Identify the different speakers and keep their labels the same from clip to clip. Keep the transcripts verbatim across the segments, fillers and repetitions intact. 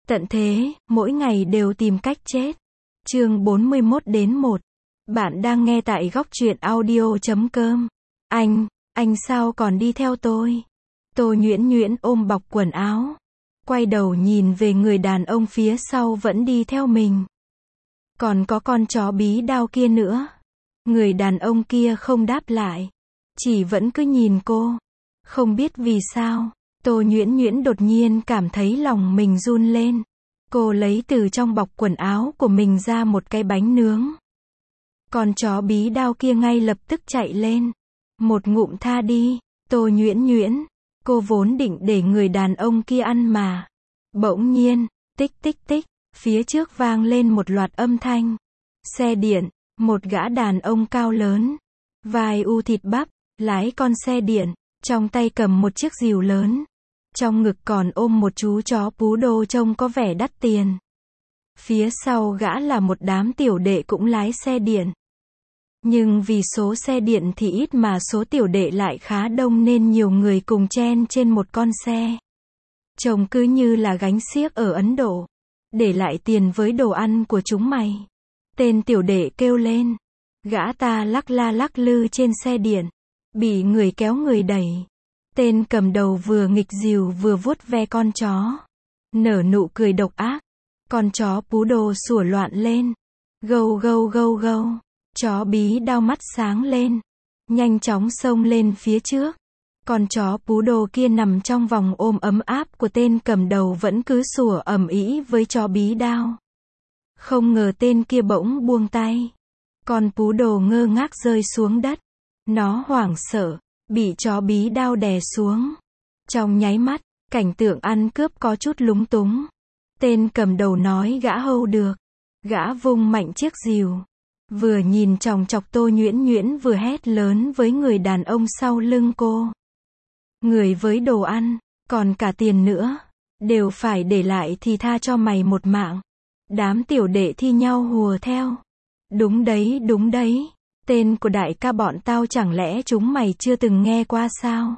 Speaker 1: Tận thế, mỗi ngày đều tìm cách chết. Chương bốn mươi mốt đến một. Bạn đang nghe tại góc truyện audio chấm com. Anh, anh sao còn đi theo tôi? Tô Nhuyễn Nhuyễn ôm bọc quần áo, quay đầu nhìn về người đàn ông phía sau vẫn đi theo mình. Còn có con chó bí đao kia nữa. Người đàn ông kia không đáp lại, chỉ vẫn cứ nhìn cô. Không biết vì sao, Tô Nhuyễn Nhuyễn đột nhiên cảm thấy lòng mình run lên. Cô lấy từ trong bọc quần áo của mình ra một cái bánh nướng. Con chó bí đao kia ngay lập tức chạy lên. Một ngụm tha đi, Tô Nhuyễn Nhuyễn. Cô vốn định để người đàn ông kia ăn mà. Bỗng nhiên, tích tích tích, phía trước vang lên một loạt âm thanh. Xe điện, một gã đàn ông cao lớn, vai u thịt bắp, lái con xe điện, trong tay cầm một chiếc rìu lớn. Trong ngực còn ôm một chú chó poodle trông có vẻ đắt tiền. Phía sau gã là một đám tiểu đệ cũng lái xe điện. Nhưng vì số xe điện thì ít mà số tiểu đệ lại khá đông nên nhiều người cùng chen trên một con xe. Trông cứ như là gánh xiếc ở Ấn Độ. Để lại tiền với đồ ăn của chúng mày. Tên tiểu đệ kêu lên. Gã ta lắc la lắc lư trên xe điện. Bị người kéo người đẩy. Tên cầm đầu vừa nghịch dìu vừa vuốt ve con chó. Nở nụ cười độc ác. Con chó poodle sủa loạn lên. Gâu gâu gâu gâu. Chó bí đao mắt sáng lên. Nhanh chóng xông lên phía trước. Con chó poodle kia nằm trong vòng ôm ấm áp của tên cầm đầu vẫn cứ sủa ầm ĩ với chó bí đao. Không ngờ tên kia bỗng buông tay. Con poodle ngơ ngác rơi xuống đất. Nó hoảng sợ, bị chó bí đao đè xuống. Trong nháy mắt, cảnh tượng ăn cướp có chút lúng túng. Tên cầm đầu nói gã hâu được. Gã vung mạnh chiếc rìu. Vừa nhìn chòng chọc Tô Nhuyễn Nhuyễn vừa hét lớn với người đàn ông sau lưng cô. Người với đồ ăn, còn cả tiền nữa, đều phải để lại thì tha cho mày một mạng. Đám tiểu đệ thi nhau hùa theo. Đúng đấy, đúng đấy. Tên của đại ca bọn tao chẳng lẽ chúng mày chưa từng nghe qua sao?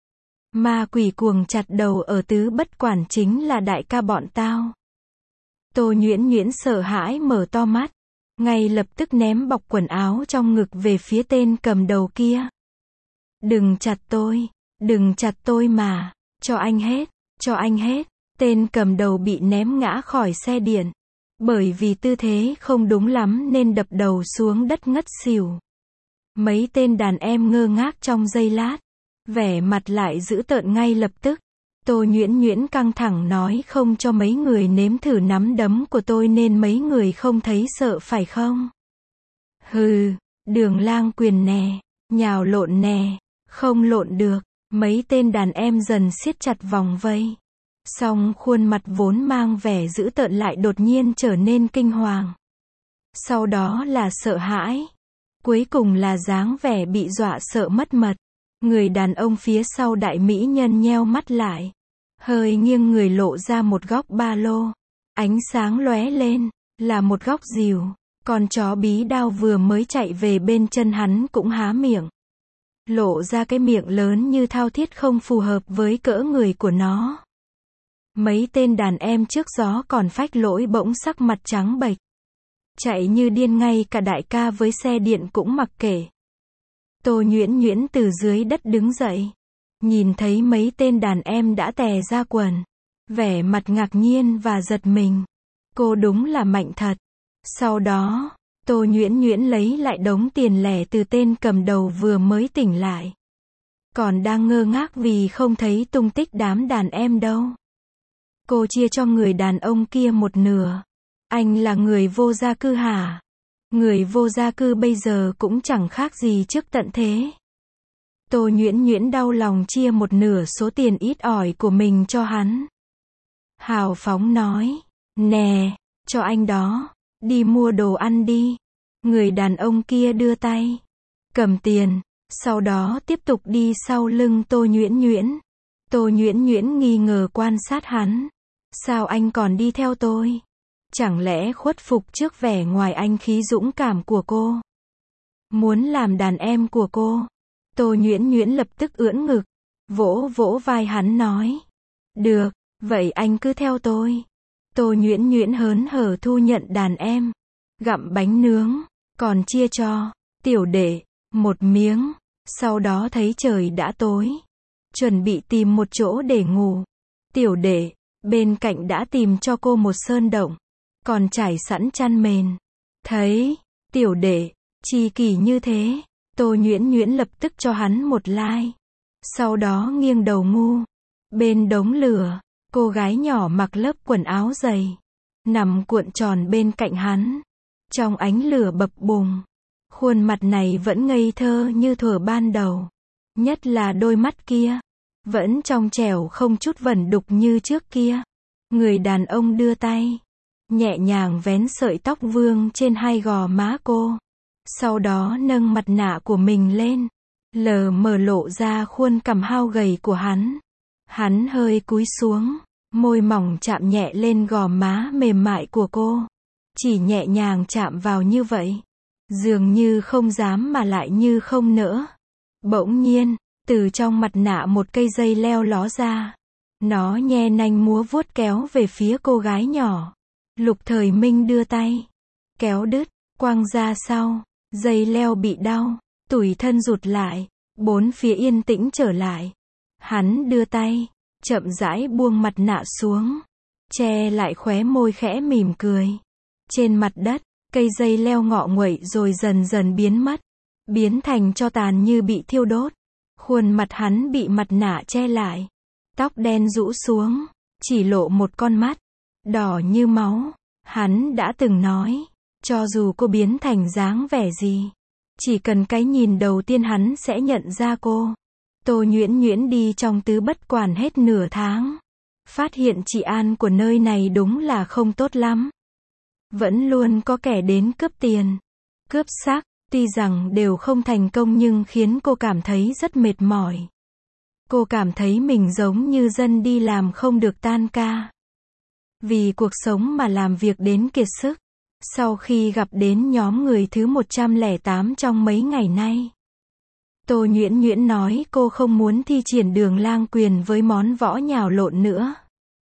Speaker 1: Ma quỷ cuồng chặt đầu ở tứ bất quản chính là đại ca bọn tao. Tô Nhuyễn Nhuyễn sợ hãi mở to mắt. Ngay lập tức ném bọc quần áo trong ngực về phía tên cầm đầu kia. Đừng chặt tôi, đừng chặt tôi mà, cho anh hết, cho anh hết. Tên cầm đầu bị ném ngã khỏi xe điện. Bởi vì tư thế không đúng lắm nên đập đầu xuống đất ngất xỉu. Mấy tên đàn em ngơ ngác trong giây lát. Vẻ mặt lại dữ tợn ngay lập tức. Tô Nhuyễn Nhuyễn căng thẳng nói không cho mấy người nếm thử nắm đấm của tôi nên mấy người không thấy sợ phải không? Hừ, Đường Lang quyền nè, nhào lộn nè, không lộn được. Mấy tên đàn em dần siết chặt vòng vây. Song khuôn mặt vốn mang vẻ dữ tợn lại đột nhiên trở nên kinh hoàng. Sau đó là sợ hãi. Cuối cùng là dáng vẻ bị dọa sợ mất mật. Người đàn ông phía sau đại mỹ nhân nheo mắt lại. Hơi nghiêng người lộ ra một góc ba lô. Ánh sáng lóe lên, là một góc rìu. Con chó bí đao vừa mới chạy về bên chân hắn cũng há miệng. Lộ ra cái miệng lớn như thao thiết không phù hợp với cỡ người của nó. Mấy tên đàn em trước gió còn phách lỗi bỗng sắc mặt trắng bệch. Chạy như điên, ngay cả đại ca với xe điện cũng mặc kệ. Tô Nhuyễn Nhuyễn từ dưới đất đứng dậy. Nhìn thấy mấy tên đàn em đã tè ra quần. Vẻ mặt ngạc nhiên và giật mình. Cô đúng là mạnh thật. Sau đó, Tô Nhuyễn Nhuyễn lấy lại đống tiền lẻ từ tên cầm đầu vừa mới tỉnh lại. Còn đang ngơ ngác vì không thấy tung tích đám đàn em đâu. Cô chia cho người đàn ông kia một nửa. Anh là người vô gia cư hả? Người vô gia cư bây giờ cũng chẳng khác gì trước tận thế. Tô Nhuyễn Nhuyễn đau lòng chia một nửa số tiền ít ỏi của mình cho hắn. Hào phóng nói. Nè, cho anh đó. Đi mua đồ ăn đi. Người đàn ông kia đưa tay. Cầm tiền. Sau đó tiếp tục đi sau lưng Tô Nhuyễn Nhuyễn. Tô Nhuyễn Nhuyễn nghi ngờ quan sát hắn. Sao anh còn đi theo tôi? Chẳng lẽ khuất phục trước vẻ ngoài anh khí dũng cảm của cô? Muốn làm đàn em của cô? Tô Nhuyễn Nhuyễn lập tức ưỡn ngực. Vỗ vỗ vai hắn nói. Được, vậy anh cứ theo tôi. Tô Nhuyễn Nhuyễn hớn hở thu nhận đàn em, gặm bánh nướng, còn chia cho tiểu đệ một miếng. Sau đó thấy trời đã tối, chuẩn bị tìm một chỗ để ngủ. Tiểu đệ bên cạnh đã tìm cho cô một sơn động, còn trải sẵn chăn mền. Thấy tiểu đệ chi kỷ như thế, Tô Nhuyễn Nhuyễn lập tức cho hắn một like. Sau đó nghiêng đầu ngu. Bên đống lửa, cô gái nhỏ mặc lớp quần áo dày, nằm cuộn tròn bên cạnh hắn. Trong ánh lửa bập bùng, khuôn mặt này vẫn ngây thơ như thuở ban đầu. Nhất là đôi mắt kia, vẫn trong trẻo không chút vẩn đục như trước kia. Người đàn ông đưa tay, nhẹ nhàng vén sợi tóc vương trên hai gò má cô. Sau đó nâng mặt nạ của mình lên, lờ mờ lộ ra khuôn cằm hao gầy của hắn. Hắn hơi cúi xuống, môi mỏng chạm nhẹ lên gò má mềm mại của cô. Chỉ nhẹ nhàng chạm vào như vậy, dường như không dám mà lại như không nỡ. Bỗng nhiên, từ trong mặt nạ một cây dây leo ló ra. Nó nhe nanh múa vuốt kéo về phía cô gái nhỏ. Lục Thời Minh đưa tay, kéo đứt, quăng ra sau. Dây leo bị đau, tủi thân rụt lại, bốn phía yên tĩnh trở lại. Hắn đưa tay, chậm rãi buông mặt nạ xuống, che lại khóe môi khẽ mỉm cười. Trên mặt đất, cây dây leo ngọ nguậy rồi dần dần biến mất, biến thành tro tàn như bị thiêu đốt. Khuôn mặt hắn bị mặt nạ che lại, tóc đen rũ xuống, chỉ lộ một con mắt, đỏ như máu. Hắn đã từng nói, cho dù cô biến thành dáng vẻ gì, chỉ cần cái nhìn đầu tiên hắn sẽ nhận ra cô. Tô Nhuyễn Nhuyễn đi trong tứ bất quản hết nửa tháng. Phát hiện trị an của nơi này đúng là không tốt lắm. Vẫn luôn có kẻ đến cướp tiền, cướp xác, tuy rằng đều không thành công nhưng khiến cô cảm thấy rất mệt mỏi. Cô cảm thấy mình giống như dân đi làm không được tan ca. Vì cuộc sống mà làm việc đến kiệt sức. Sau khi gặp đến nhóm người thứ một trăm lẻ tám trong mấy ngày nay, Tô Nhuyễn Nhuyễn nói cô không muốn thi triển Đường Lang Quyền với món võ nhào lộn nữa.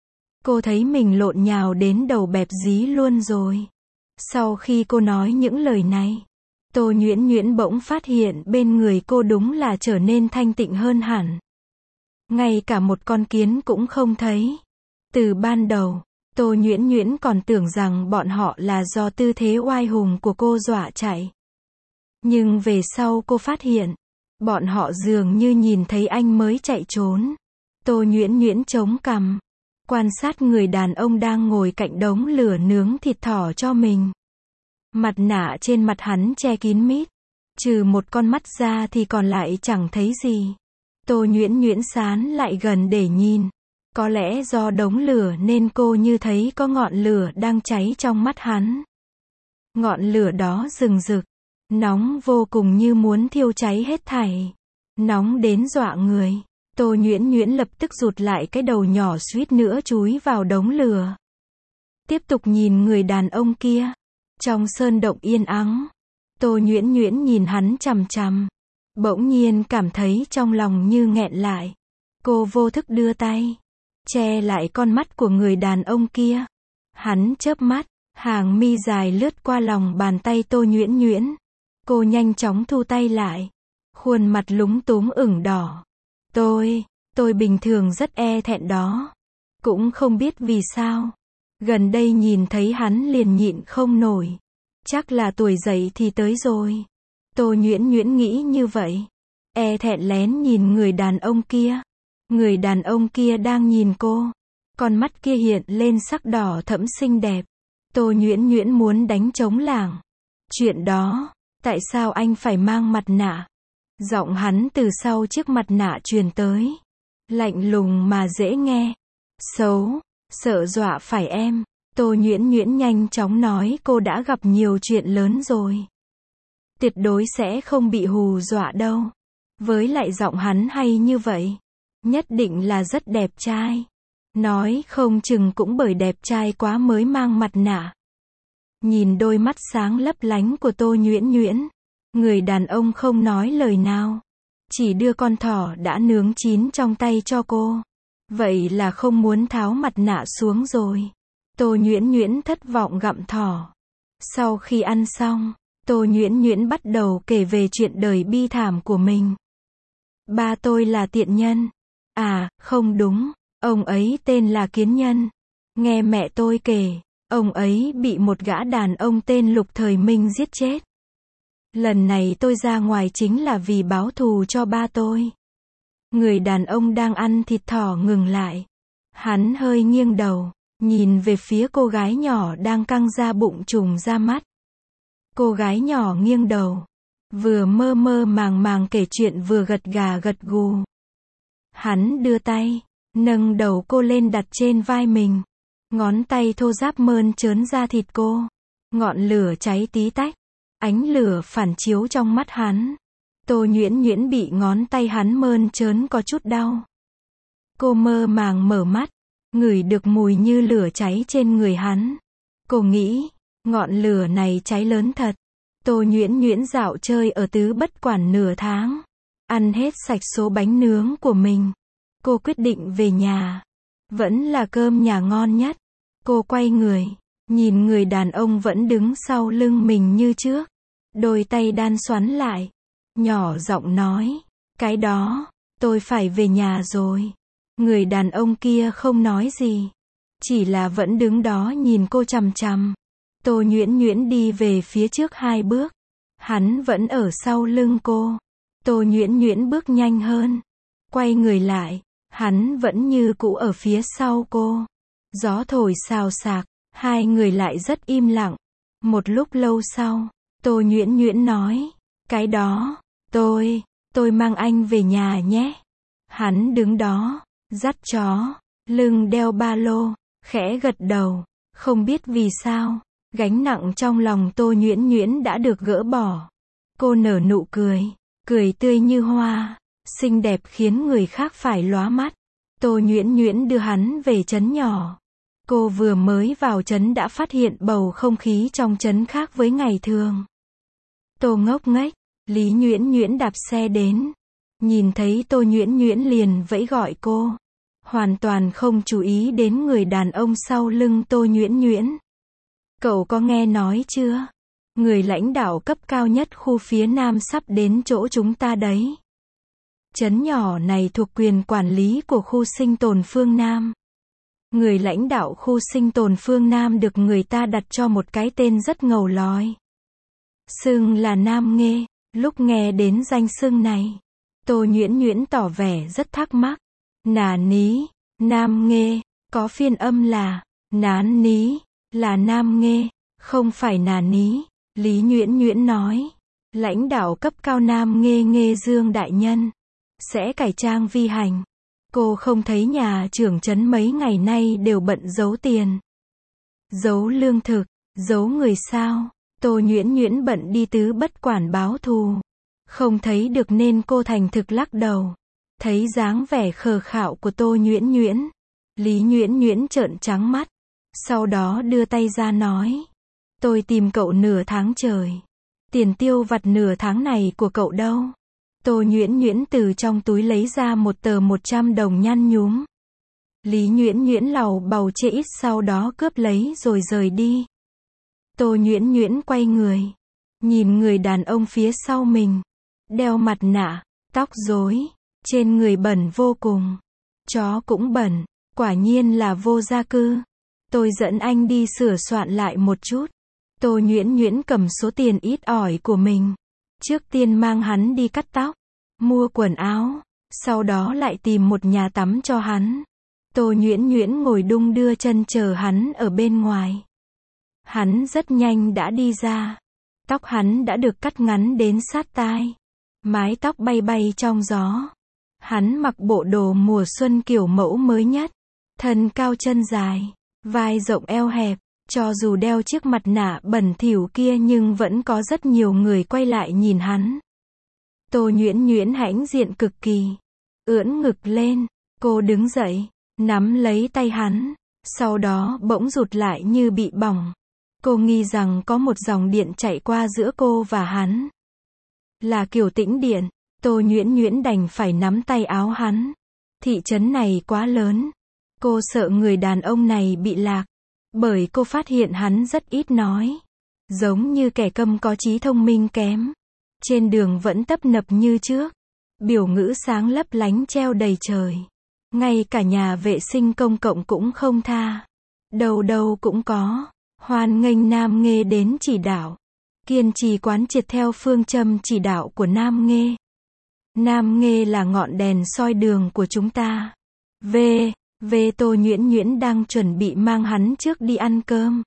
Speaker 1: Cô thấy mình lộn nhào đến đầu bẹp dí luôn rồi. Sau khi cô nói những lời này, Tô Nhuyễn Nhuyễn bỗng phát hiện bên người cô đúng là trở nên thanh tịnh hơn hẳn. Ngay cả một con kiến cũng không thấy. Từ ban đầu, Tô Nhuyễn Nhuyễn còn tưởng rằng bọn họ là do tư thế oai hùng của cô dọa chạy. Nhưng về sau cô phát hiện, bọn họ dường như nhìn thấy anh mới chạy trốn. Tô Nhuyễn Nhuyễn chống cằm, quan sát người đàn ông đang ngồi cạnh đống lửa nướng thịt thỏ cho mình. Mặt nạ trên mặt hắn che kín mít, trừ một con mắt ra thì còn lại chẳng thấy gì. Tô Nhuyễn Nhuyễn sán lại gần để nhìn. Có lẽ do đống lửa nên cô như thấy có ngọn lửa đang cháy trong mắt hắn. Ngọn lửa đó rừng rực, nóng vô cùng như muốn thiêu cháy hết thảy. Nóng đến dọa người. Tô Nhuyễn Nhuyễn lập tức rụt lại cái đầu nhỏ suýt nữa chúi vào đống lửa. Tiếp tục nhìn người đàn ông kia. Trong sơn động yên ắng, Tô Nhuyễn Nhuyễn nhìn hắn chằm chằm. Bỗng nhiên cảm thấy trong lòng như nghẹn lại. Cô vô thức đưa tay, che lại con mắt của người đàn ông kia. Hắn chớp mắt, hàng mi dài lướt qua lòng bàn tay Tô Nhuyễn Nhuyễn. Cô nhanh chóng thu tay lại. Khuôn mặt lúng túng ửng đỏ. Tôi, tôi bình thường rất e thẹn đó. Cũng không biết vì sao. Gần đây nhìn thấy hắn liền nhịn không nổi. Chắc là tuổi dậy thì tới rồi. Tô Nhuyễn Nhuyễn nghĩ như vậy. E thẹn lén nhìn người đàn ông kia. Người đàn ông kia đang nhìn cô. Con mắt kia hiện lên sắc đỏ thẫm xinh đẹp. Tô Nhuyễn Nhuyễn muốn đánh trống lảng. Chuyện đó, tại sao anh phải mang mặt nạ? Giọng hắn từ sau chiếc mặt nạ truyền tới. Lạnh lùng mà dễ nghe. Xấu, sợ dọa phải em. Tô Nhuyễn Nhuyễn nhanh chóng nói cô đã gặp nhiều chuyện lớn rồi. Tuyệt đối sẽ không bị hù dọa đâu. Với lại giọng hắn hay như vậy, nhất định là rất đẹp trai. Nói không chừng cũng bởi đẹp trai quá mới mang mặt nạ. Nhìn đôi mắt sáng lấp lánh của Tô Nhuyễn Nhuyễn, người đàn ông không nói lời nào, chỉ đưa con thỏ đã nướng chín trong tay cho cô. Vậy là không muốn tháo mặt nạ xuống rồi. Tô Nhuyễn Nhuyễn thất vọng gặm thỏ. Sau khi ăn xong, Tô Nhuyễn Nhuyễn bắt đầu kể về chuyện đời bi thảm của mình. Ba tôi là tiện nhân. À, không đúng, ông ấy tên là Kiến Nhân. Nghe mẹ tôi kể, ông ấy bị một gã đàn ông tên Lục Thời Minh giết chết. Lần này tôi ra ngoài chính là vì báo thù cho ba tôi. Người đàn ông đang ăn thịt thỏ ngừng lại. Hắn hơi nghiêng đầu, nhìn về phía cô gái nhỏ đang căng ra bụng trùng ra mắt. Cô gái nhỏ nghiêng đầu, vừa mơ mơ màng màng kể chuyện vừa gật gà gật gù. Hắn đưa tay, nâng đầu cô lên đặt trên vai mình. Ngón tay thô ráp mơn trớn ra thịt cô. Ngọn lửa cháy tí tách. Ánh lửa phản chiếu trong mắt hắn. Tô Nhuyễn Nhuyễn bị ngón tay hắn mơn trớn có chút đau. Cô mơ màng mở mắt, ngửi được mùi như lửa cháy trên người hắn. Cô nghĩ, ngọn lửa này cháy lớn thật. Tô Nhuyễn Nhuyễn dạo chơi ở Tứ Bất Quản nửa tháng. Ăn hết sạch số bánh nướng của mình. Cô quyết định về nhà. Vẫn là cơm nhà ngon nhất. Cô quay người, nhìn người đàn ông vẫn đứng sau lưng mình như trước. Đôi tay đan xoắn lại. Nhỏ giọng nói, cái đó, tôi phải về nhà rồi. Người đàn ông kia không nói gì. Chỉ là vẫn đứng đó nhìn cô chằm chằm. Tô Nhuyễn Nhuyễn đi về phía trước hai bước. Hắn vẫn ở sau lưng cô. Tô Nhuyễn Nhuyễn bước nhanh hơn. Quay người lại. Hắn vẫn như cũ ở phía sau cô. Gió thổi xào xạc. Hai người lại rất im lặng. Một lúc lâu sau, Tô Nhuyễn Nhuyễn nói, cái đó, tôi, tôi mang anh về nhà nhé. Hắn đứng đó, dắt chó, lưng đeo ba lô, khẽ gật đầu. Không biết vì sao, gánh nặng trong lòng Tô Nhuyễn Nhuyễn đã được gỡ bỏ. Cô nở nụ cười, cười tươi như hoa, xinh đẹp khiến người khác phải lóa mắt. Tô Nhuyễn Nhuyễn đưa hắn về trấn nhỏ. Cô vừa mới vào trấn đã phát hiện bầu không khí trong trấn khác với ngày thường. Tô ngốc nghếch, Lý Nhuyễn Nhuyễn đạp xe đến. Nhìn thấy Tô Nhuyễn Nhuyễn liền vẫy gọi cô. Hoàn toàn không chú ý đến người đàn ông sau lưng Tô Nhuyễn Nhuyễn. Cậu có nghe nói chưa? Người lãnh đạo cấp cao nhất khu phía Nam sắp đến chỗ chúng ta đấy. Trấn nhỏ này thuộc quyền quản lý của khu sinh tồn phương Nam. Người lãnh đạo khu sinh tồn phương Nam được người ta đặt cho một cái tên rất ngầu lòi. Xưng là Nam Nghê. Lúc nghe đến danh xưng này, Tô Nhuyễn Nhuyễn tỏ vẻ rất thắc mắc. Nà ní, Nam Nghê, có phiên âm là nán ní, là Nam Nghê, không phải nà ní. Lý Nhuyễn Nhuyễn nói, lãnh đạo cấp cao Nam Nghê Nghê Dương đại nhân sẽ cải trang vi hành. Cô không thấy nhà trưởng trấn mấy ngày nay đều bận giấu tiền, giấu lương thực, giấu người sao? Tô Nhuyễn Nhuyễn bận đi Tứ Bất Quản báo thù, không thấy được nên cô thành thực lắc đầu. Thấy dáng vẻ khờ khạo của Tô Nhuyễn Nhuyễn, Lý Nhuyễn Nhuyễn trợn trắng mắt, sau đó đưa tay ra nói, tôi tìm cậu nửa tháng trời, tiền tiêu vặt nửa tháng này của cậu đâu? Tô Nhuyễn Nhuyễn từ trong túi lấy ra một tờ một trăm đồng nhăn nhúm. Lý Nhuyễn Nhuyễn lầu bầu chê ít sau đó cướp lấy rồi rời đi. Tô Nhuyễn Nhuyễn quay người, nhìn người đàn ông phía sau mình, đeo mặt nạ, tóc rối, trên người bẩn vô cùng. Chó cũng bẩn, quả nhiên là vô gia cư. Tôi dẫn anh đi sửa soạn lại một chút. Tô Nhuyễn Nhuyễn cầm số tiền ít ỏi của mình. Trước tiên mang hắn đi cắt tóc, mua quần áo, sau đó lại tìm một nhà tắm cho hắn. Tô Nhuyễn Nhuyễn ngồi đung đưa chân chờ hắn ở bên ngoài. Hắn rất nhanh đã đi ra. Tóc hắn đã được cắt ngắn đến sát tai. Mái tóc bay bay trong gió. Hắn mặc bộ đồ mùa xuân kiểu mẫu mới nhất. Thân cao chân dài, vai rộng eo hẹp. Cho dù đeo chiếc mặt nạ bẩn thỉu kia nhưng vẫn có rất nhiều người quay lại nhìn hắn. Tô Nhuyễn Nhuyễn hãnh diện cực kỳ. Ưỡn ngực lên, cô đứng dậy, nắm lấy tay hắn. Sau đó bỗng rụt lại như bị bỏng. Cô nghi rằng có một dòng điện chạy qua giữa cô và hắn. Là kiểu tĩnh điện. Tô Nhuyễn Nhuyễn đành phải nắm tay áo hắn. Thị trấn này quá lớn. Cô sợ người đàn ông này bị lạc. Bởi cô phát hiện hắn rất ít nói. Giống như kẻ câm có trí thông minh kém. Trên đường vẫn tấp nập như trước. Biểu ngữ sáng lấp lánh treo đầy trời. Ngay cả nhà vệ sinh công cộng cũng không tha. Đâu đâu cũng có. Hoan nghênh Nam Nghê đến chỉ đạo. Kiên trì quán triệt theo phương châm chỉ đạo của Nam Nghê. Nam Nghê là ngọn đèn soi đường của chúng ta. V. V. Tô Nhuyễn Nhuyễn đang chuẩn bị mang hắn trước đi ăn cơm.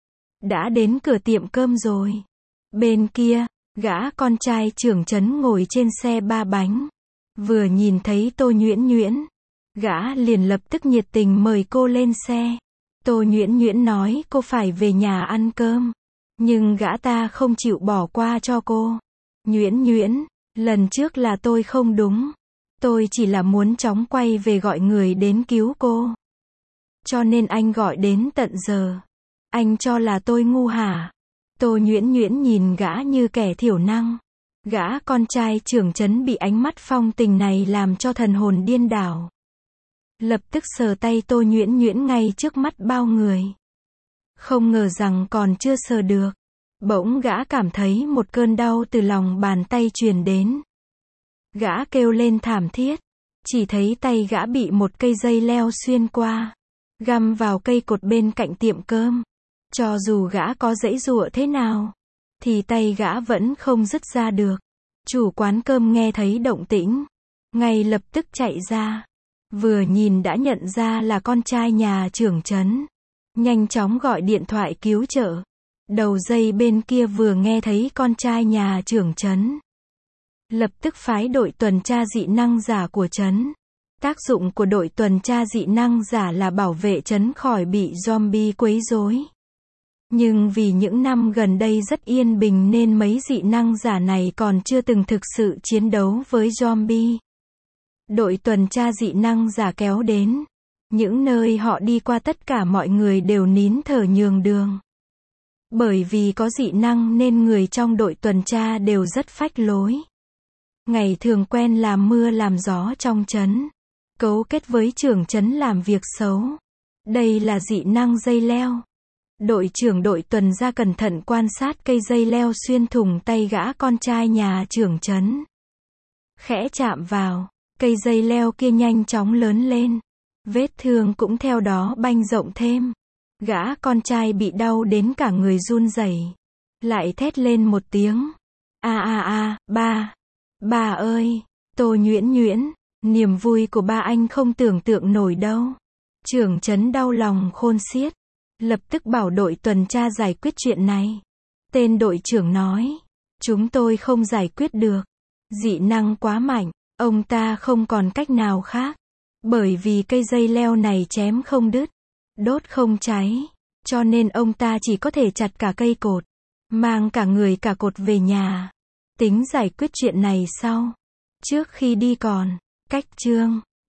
Speaker 1: Đã đến cửa tiệm cơm rồi. Bên kia, gã con trai trưởng trấn ngồi trên xe ba bánh. Vừa nhìn thấy Tô Nhuyễn Nhuyễn, gã liền lập tức nhiệt tình mời cô lên xe. Tô Nhuyễn Nhuyễn nói cô phải về nhà ăn cơm. Nhưng gã ta không chịu bỏ qua cho cô. Nhuyễn Nhuyễn, lần trước là tôi không đúng. Tôi chỉ là muốn chóng quay về gọi người đến cứu cô. Cho nên anh gọi đến tận giờ. Anh cho là tôi ngu hả? Tô Nhuyễn Nhuyễn nhìn gã như kẻ thiểu năng. Gã con trai trưởng trấn bị ánh mắt phong tình này làm cho thần hồn điên đảo. Lập tức sờ tay Tô Nhuyễn Nhuyễn ngay trước mắt bao người. Không ngờ rằng còn chưa sờ được. Bỗng gã cảm thấy một cơn đau từ lòng bàn tay truyền đến. Gã kêu lên thảm thiết. Chỉ thấy tay gã bị một cây dây leo xuyên qua. Găm vào cây cột bên cạnh tiệm cơm. Cho dù gã có giãy giụa thế nào, thì tay gã vẫn không dứt ra được. Chủ quán cơm nghe thấy động tĩnh. Ngay lập tức chạy ra. Vừa nhìn đã nhận ra là con trai nhà trưởng trấn. Nhanh chóng gọi điện thoại cứu trợ. Đầu dây bên kia vừa nghe thấy con trai nhà trưởng trấn. Lập tức phái đội tuần tra dị năng giả của trấn. Tác dụng của đội tuần tra dị năng giả là bảo vệ trấn khỏi bị zombie quấy rối. Nhưng vì những năm gần đây rất yên bình nên mấy dị năng giả này còn chưa từng thực sự chiến đấu với zombie. Đội tuần tra dị năng giả kéo đến. Những nơi họ đi qua tất cả mọi người đều nín thở nhường đường. Bởi vì có dị năng nên người trong đội tuần tra đều rất phách lối. Ngày thường quen làm mưa làm gió trong trấn. Cấu kết với trưởng trấn làm việc xấu. Đây là dị năng dây leo. Đội trưởng đội tuần tra cẩn thận quan sát cây dây leo xuyên thủng tay gã con trai nhà trưởng trấn. Khẽ chạm vào, cây dây leo kia nhanh chóng lớn lên. Vết thương cũng theo đó banh rộng thêm. Gã con trai bị đau đến cả người run rẩy. Lại thét lên một tiếng. A a a, ba. Ba ơi, Tô Nhuyễn Nhuyễn, niềm vui của ba anh không tưởng tượng nổi đâu. Trưởng trấn đau lòng khôn xiết. Lập tức bảo đội tuần tra giải quyết chuyện này. Tên đội trưởng nói. Chúng tôi không giải quyết được. Dị năng quá mạnh. Ông ta không còn cách nào khác. Bởi vì cây dây leo này chém không đứt. Đốt không cháy. Cho nên ông ta chỉ có thể chặt cả cây cột. Mang cả người cả cột về nhà. Tính giải quyết chuyện này sau. Trước khi đi còn. Cách chương.